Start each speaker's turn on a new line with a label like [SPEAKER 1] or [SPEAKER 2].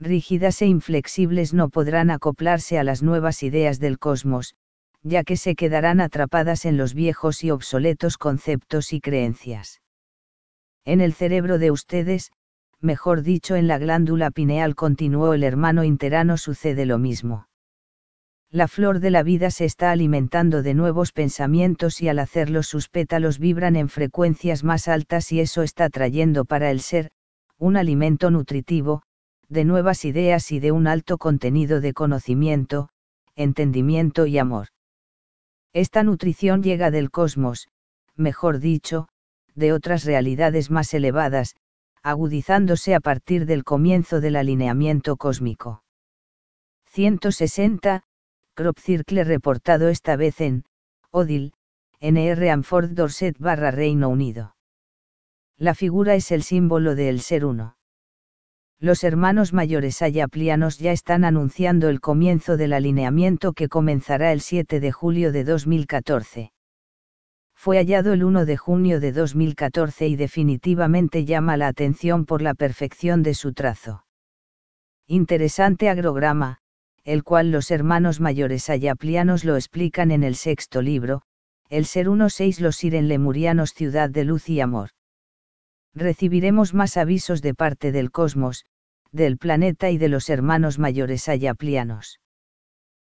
[SPEAKER 1] rígidas e inflexibles no podrán acoplarse a las nuevas ideas del cosmos, ya que se quedarán atrapadas en los viejos y obsoletos conceptos y creencias. En el cerebro de ustedes, mejor dicho en la glándula pineal, continuó el hermano Interano, sucede lo mismo. La flor de la vida se está alimentando de nuevos pensamientos y al hacerlo sus pétalos vibran en frecuencias más altas y eso está trayendo para el ser, un alimento nutritivo, de nuevas ideas y de un alto contenido de conocimiento, entendimiento y amor. Esta nutrición llega del cosmos, mejor dicho, de otras realidades más elevadas, agudizándose a partir del comienzo del alineamiento cósmico. 160. Crop Circle reportado esta vez en Odile, NR Amford Dorset Reino Unido. La figura es el símbolo de el ser uno. Los hermanos mayores ayaplianos ya están anunciando el comienzo del alineamiento que comenzará el 7 de julio de 2014. Fue hallado el 1 de junio de 2014 y definitivamente llama la atención por la perfección de su trazo. Interesante agrograma, el cual los hermanos mayores ayaplianos lo explican en el sexto libro, el ser 1.6 los Siren lemurianos, ciudad de luz y amor. Recibiremos más avisos de parte del cosmos, del planeta y de los hermanos mayores ayaplianos.